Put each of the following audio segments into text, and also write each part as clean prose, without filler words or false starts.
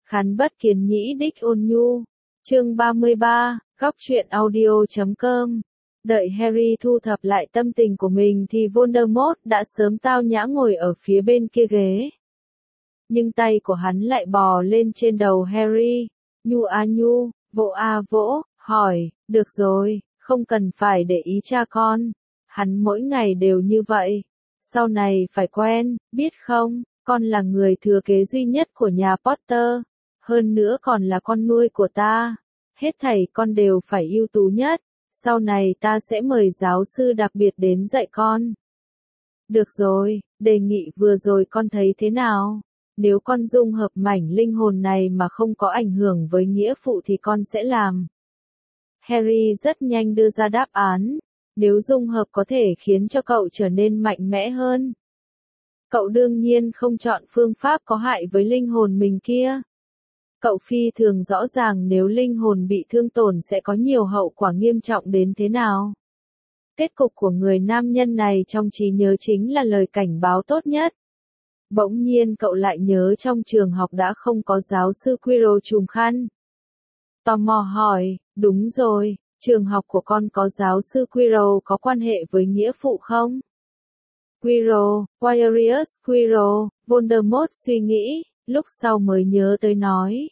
Khán bất kiến nhĩ đích ôn nhu. Chương 33, góc truyện audio.com. Đợi Harry thu thập lại tâm tình của mình thì Voldemort đã sớm tao nhã ngồi ở phía bên kia ghế. Nhưng tay của hắn lại bò lên trên đầu Harry, nhu a nhu, vỗ a vỗ, hỏi, được rồi, không cần phải để ý cha con. Hắn mỗi ngày đều như vậy. Sau này phải quen, biết không, con là người thừa kế duy nhất của nhà Potter. Hơn nữa còn là con nuôi của ta. Hết thảy con đều phải ưu tú nhất. Sau này ta sẽ mời giáo sư đặc biệt đến dạy con. Được rồi, đề nghị vừa rồi con thấy thế nào? Nếu con dung hợp mảnh linh hồn này mà không có ảnh hưởng với nghĩa phụ thì con sẽ làm. Harry rất nhanh đưa ra đáp án. Nếu dung hợp có thể khiến cho cậu trở nên mạnh mẽ hơn. Cậu đương nhiên không chọn phương pháp có hại với linh hồn mình kia. Cậu phi thường rõ ràng nếu linh hồn bị thương tổn sẽ có nhiều hậu quả nghiêm trọng đến thế nào. Kết cục của người nam nhân này trong trí nhớ chính là lời cảnh báo tốt nhất. Bỗng nhiên cậu lại nhớ trong trường học đã không có giáo sư Quirrell trùm khăn. Tò mò hỏi, đúng rồi, trường học của con có giáo sư Quirrell có quan hệ với nghĩa phụ không? Quirrell, Quirius Quirrell, Voldemort suy nghĩ, lúc sau mới nhớ tới nói.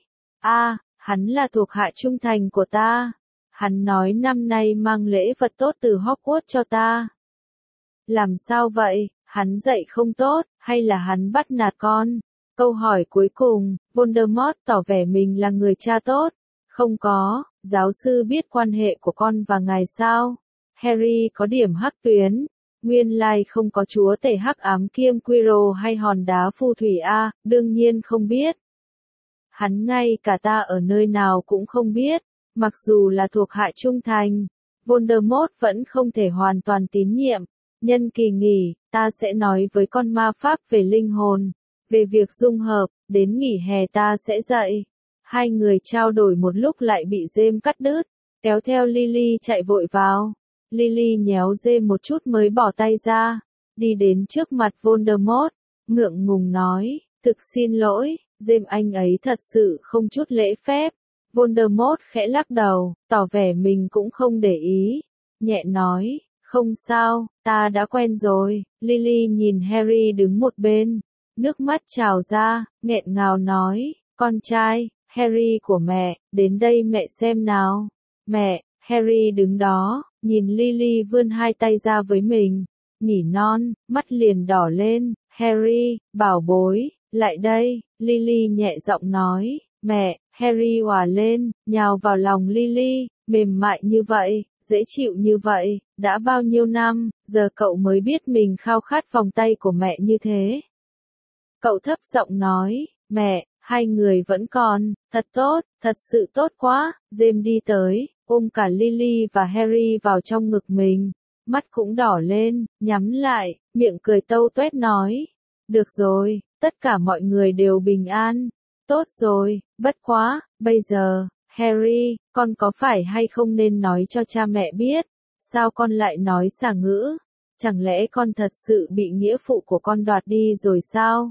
Hắn là thuộc hạ trung thành của ta. Hắn nói năm nay mang lễ vật tốt từ Hogwarts cho ta. Làm sao vậy, hắn dạy không tốt, hay là hắn bắt nạt con? Câu hỏi cuối cùng, Voldemort tỏ vẻ mình là người cha tốt. Không có, giáo sư biết quan hệ của con và ngài sao? Harry có điểm hắc tuyến. Nguyên lai không có chúa tể hắc ám kiêm Quirrell hay hòn đá phù thủy a, đương nhiên không biết. Hắn ngay cả ta ở nơi nào cũng không biết, mặc dù là thuộc hạ trung thành, Voldemort vẫn không thể hoàn toàn tín nhiệm. Nhân kỳ nghỉ, ta sẽ nói với con ma pháp về linh hồn, về việc dung hợp, đến nghỉ hè ta sẽ dạy. Hai người trao đổi một lúc lại bị James cắt đứt, kéo theo Lily chạy vội vào. Lily nhéo James một chút mới bỏ tay ra, đi đến trước mặt Voldemort, ngượng ngùng nói, thực xin lỗi, James anh ấy thật sự không chút lễ phép. Voldemort khẽ lắc đầu, tỏ vẻ mình cũng không để ý, nhẹ nói, không sao, ta đã quen rồi. Lily nhìn Harry đứng một bên, nước mắt trào ra, nghẹn ngào nói, con trai, Harry của mẹ, đến đây mẹ xem nào. Mẹ, Harry đứng đó, nhìn Lily vươn hai tay ra với mình, nỉ non, mắt liền đỏ lên, Harry, bảo bối, lại đây. Lily nhẹ giọng nói, mẹ. Harry òa lên, nhào vào lòng Lily, mềm mại như vậy, dễ chịu như vậy, đã bao nhiêu năm, giờ cậu mới biết mình khao khát vòng tay của mẹ như thế. Cậu thấp giọng nói, mẹ, hai người vẫn còn, thật tốt, thật sự tốt quá. James đi tới, ôm cả Lily và Harry vào trong ngực mình, mắt cũng đỏ lên, nhắm lại, miệng cười tâu tuét nói, được rồi, tất cả mọi người đều bình an. Tốt rồi, bất quá, bây giờ, Harry, con có phải hay không nên nói cho cha mẹ biết, sao con lại nói xả ngữ, chẳng lẽ con thật sự bị nghĩa phụ của con đoạt đi rồi sao?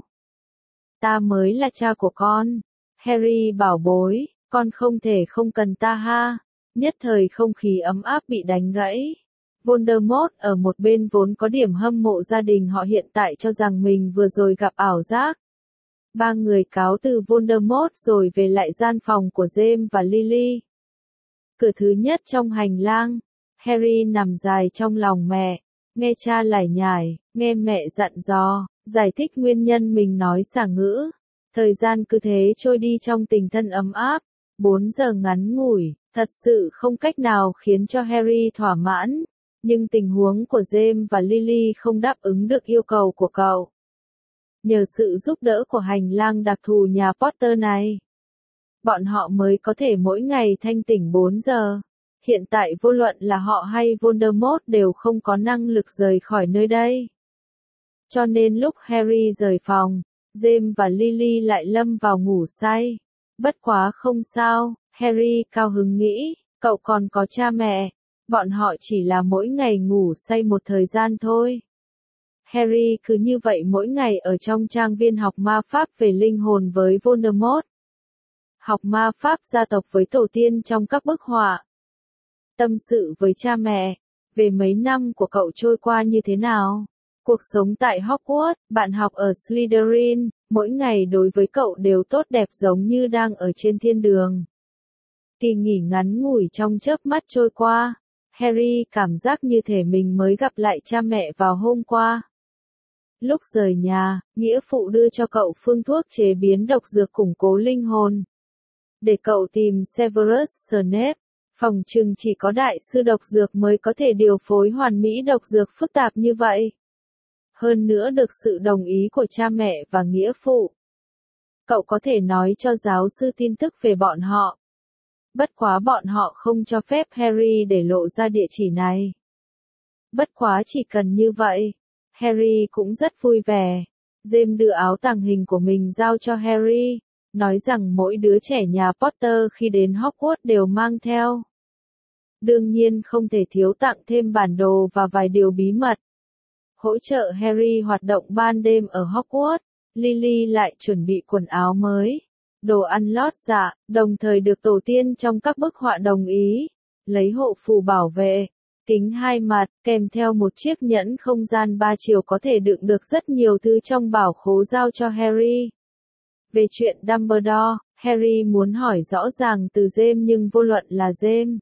Ta mới là cha của con. Harry bảo bối, con không thể không cần ta ha. Nhất thời không khí ấm áp bị đánh gãy. Voldemort ở một bên vốn có điểm hâm mộ gia đình họ hiện tại cho rằng mình vừa rồi gặp ảo giác. Ba người cáo từ Voldemort rồi về lại gian phòng của James và Lily. Cửa thứ nhất trong hành lang, Harry nằm dài trong lòng mẹ, nghe cha lải nhải, nghe mẹ dặn dò, giải thích nguyên nhân mình nói xả ngữ. Thời gian cứ thế trôi đi trong tình thân ấm áp, 4 giờ ngắn ngủi, thật sự không cách nào khiến cho Harry thỏa mãn, nhưng tình huống của James và Lily không đáp ứng được yêu cầu của cậu. Nhờ sự giúp đỡ của hành lang đặc thù nhà Potter này, bọn họ mới có thể mỗi ngày thanh tỉnh 4 giờ. Hiện tại vô luận là họ hay Voldemort đều không có năng lực rời khỏi nơi đây. Cho nên lúc Harry rời phòng, James và Lily lại lâm vào ngủ say. Bất quá không sao, Harry cao hứng nghĩ, cậu còn có cha mẹ, bọn họ chỉ là mỗi ngày ngủ say một thời gian thôi. Harry cứ như vậy mỗi ngày ở trong trang viên học ma pháp về linh hồn với Voldemort. học ma pháp gia tộc với tổ tiên trong các bức họa. Tâm sự với cha mẹ, về mấy năm của cậu trôi qua như thế nào? Cuộc sống tại Hogwarts, bạn học ở Slytherin, mỗi ngày đối với cậu đều tốt đẹp giống như đang ở trên thiên đường. Kỳ nghỉ ngắn ngủi trong chớp mắt trôi qua, Harry cảm giác như thể mình mới gặp lại cha mẹ vào hôm qua. Lúc rời nhà, nghĩa phụ đưa cho cậu phương thuốc chế biến độc dược củng cố linh hồn. Để cậu tìm Severus Snape, phòng chừng chỉ có đại sư độc dược mới có thể điều phối hoàn mỹ độc dược phức tạp như vậy. Hơn nữa được sự đồng ý của cha mẹ và nghĩa phụ. Cậu có thể nói cho giáo sư tin tức về bọn họ. Bất quá bọn họ không cho phép Harry để lộ ra địa chỉ này. Bất quá chỉ cần như vậy, Harry cũng rất vui vẻ. James đưa áo tàng hình của mình giao cho Harry, nói rằng mỗi đứa trẻ nhà Potter khi đến Hogwarts đều mang theo. Đương nhiên không thể thiếu tặng thêm bản đồ và vài điều bí mật. Hỗ trợ Harry hoạt động ban đêm ở Hogwarts, Lily lại chuẩn bị quần áo mới, đồ ăn lót dạ, đồng thời được tổ tiên trong các bức họa đồng ý, lấy hộ phù bảo vệ, kính 2 mặt, kèm theo một chiếc nhẫn không gian 3 chiều có thể đựng được rất nhiều thứ trong bảo khố giao cho Harry. Về chuyện Dumbledore, Harry muốn hỏi rõ ràng từ James nhưng vô luận là James,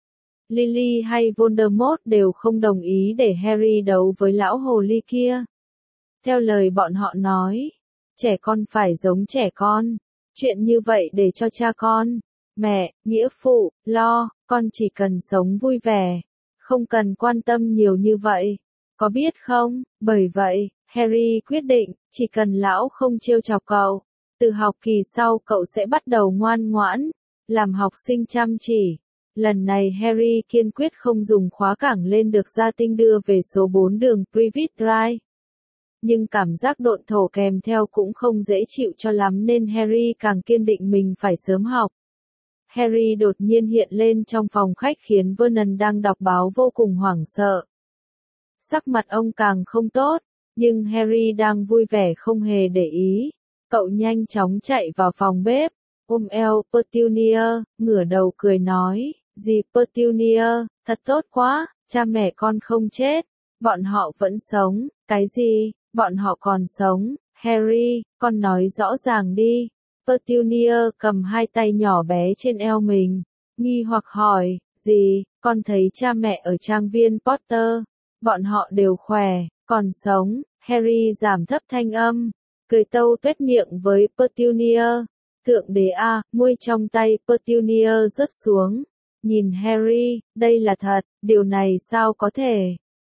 Lily hay Voldemort đều không đồng ý để Harry đấu với lão hồ ly kia. Theo lời bọn họ nói, trẻ con phải giống trẻ con, chuyện như vậy để cho cha con, mẹ, nghĩa phụ, lo, con chỉ cần sống vui vẻ, không cần quan tâm nhiều như vậy, có biết không? Bởi vậy, Harry quyết định, chỉ cần lão không trêu chọc cậu, từ học kỳ sau cậu sẽ bắt đầu ngoan ngoãn, làm học sinh chăm chỉ. Lần này Harry kiên quyết không dùng khóa cảng lên được gia tinh đưa về số 4 đường Privet Drive. Nhưng cảm giác độn thổ kèm theo cũng không dễ chịu cho lắm nên Harry càng kiên định mình phải sớm học. Harry đột nhiên hiện lên trong phòng khách khiến Vernon đang đọc báo vô cùng hoảng sợ. Sắc mặt ông càng không tốt, nhưng Harry đang vui vẻ không hề để ý. Cậu nhanh chóng chạy vào phòng bếp, ôm eo Petunia, ngửa đầu cười nói, dì Petunia, thật tốt quá, cha mẹ con không chết, bọn họ vẫn sống, cái gì, bọn họ còn sống, Harry, con nói rõ ràng đi. Petunia cầm hai tay nhỏ bé trên eo mình, nghi hoặc hỏi, dì, con thấy cha mẹ ở trang viên Potter, bọn họ đều khỏe, còn sống, Harry giảm thấp thanh âm, cười tâu tuét miệng với Petunia. Thượng đế a, môi trong tay Petunia rớt xuống. Nhìn Harry, đây là thật, điều này sao có thể?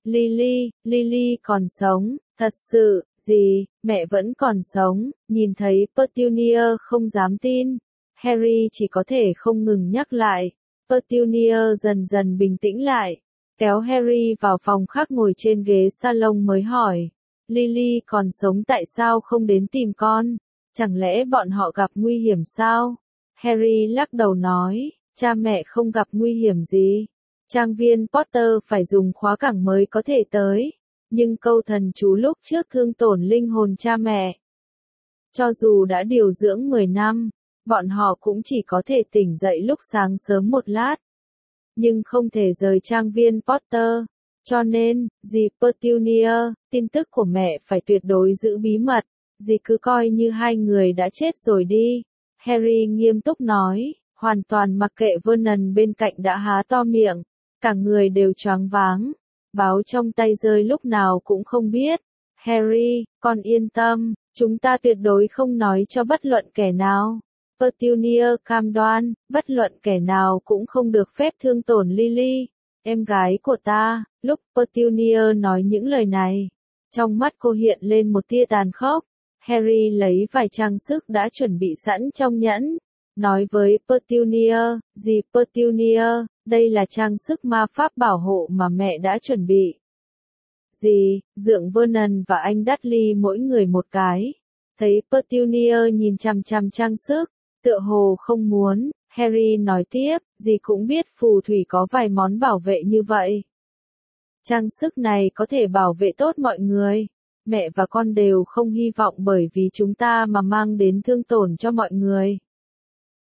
Lily còn sống, thật sự, gì, mẹ vẫn còn sống, nhìn thấy Petunia không dám tin. Harry chỉ có thể không ngừng nhắc lại. Petunia dần dần bình tĩnh lại, kéo Harry vào phòng khác ngồi trên ghế salon mới hỏi. Lily còn sống tại sao không đến tìm con? Chẳng lẽ bọn họ gặp nguy hiểm sao? Harry lắc đầu nói, cha mẹ không gặp nguy hiểm gì. Trang viên Potter phải dùng khóa cảng mới có thể tới. Nhưng câu thần chú lúc trước thương tổn linh hồn cha mẹ. Cho dù đã điều dưỡng 10 năm, bọn họ cũng chỉ có thể tỉnh dậy lúc sáng sớm một lát. Nhưng không thể rời trang viên Potter. Cho nên, dì Petunia, tin tức của mẹ phải tuyệt đối giữ bí mật. Dì cứ coi như hai người đã chết rồi đi. Harry nghiêm túc nói, hoàn toàn mặc kệ Vernon bên cạnh đã há to miệng. Cả người đều choáng váng. Báo trong tay rơi lúc nào cũng không biết. Harry, con yên tâm, chúng ta tuyệt đối không nói cho bất luận kẻ nào. Petunia cam đoan, bất luận kẻ nào cũng không được phép thương tổn Lily, em gái của ta. Lúc Petunia nói những lời này, trong mắt cô hiện lên một tia tàn khốc. Harry lấy vài trang sức đã chuẩn bị sẵn trong nhẫn, nói với Petunia, dì Petunia, đây là trang sức ma pháp bảo hộ mà mẹ đã chuẩn bị. Dì, dượng Vernon và anh Dudley mỗi người một cái. Thấy Petunia nhìn chằm chằm trang sức, tựa hồ không muốn, Harry nói tiếp, dì cũng biết phù thủy có vài món bảo vệ như vậy. Trang sức này có thể bảo vệ tốt mọi người. Mẹ và con đều không hy vọng bởi vì chúng ta mà mang đến thương tổn cho mọi người.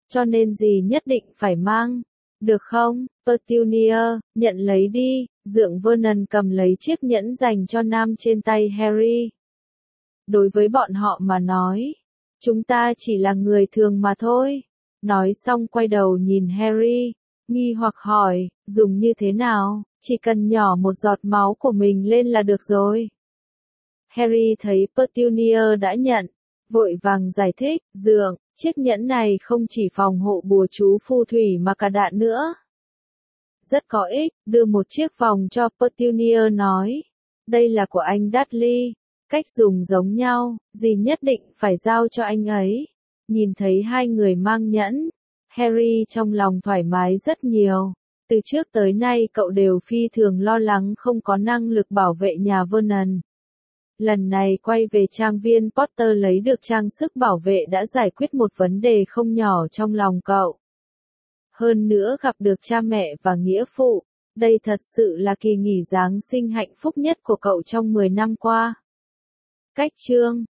cho nên gì nhất định phải mang. Được không, Petunia, nhận lấy đi, Dượng Vernon cầm lấy chiếc nhẫn dành cho Nam trên tay Harry. Đối với bọn họ mà nói, chúng ta chỉ là người thường mà thôi. Nói xong quay đầu nhìn Harry, nghi hoặc hỏi, dùng như thế nào, chỉ cần nhỏ một giọt máu của mình lên là được rồi. Harry thấy Petunia đã nhận, vội vàng giải thích, Dượng, chiếc nhẫn này không chỉ phòng hộ bùa chú phù thủy mà cả đạn nữa. Rất có ích, đưa một chiếc vòng cho Petunia nói. Đây là của anh Dudley, cách dùng giống nhau, dì nhất định phải giao cho anh ấy. Nhìn thấy hai người mang nhẫn, Harry trong lòng thoải mái rất nhiều. Từ trước tới nay cậu đều phi thường lo lắng không có năng lực bảo vệ nhà Vernon. Lần này quay về trang viên Potter lấy được trang sức bảo vệ đã giải quyết một vấn đề không nhỏ trong lòng cậu. Hơn nữa gặp được cha mẹ và nghĩa phụ, đây thật sự là kỳ nghỉ Giáng sinh hạnh phúc nhất của cậu trong 10 năm qua. Cách chương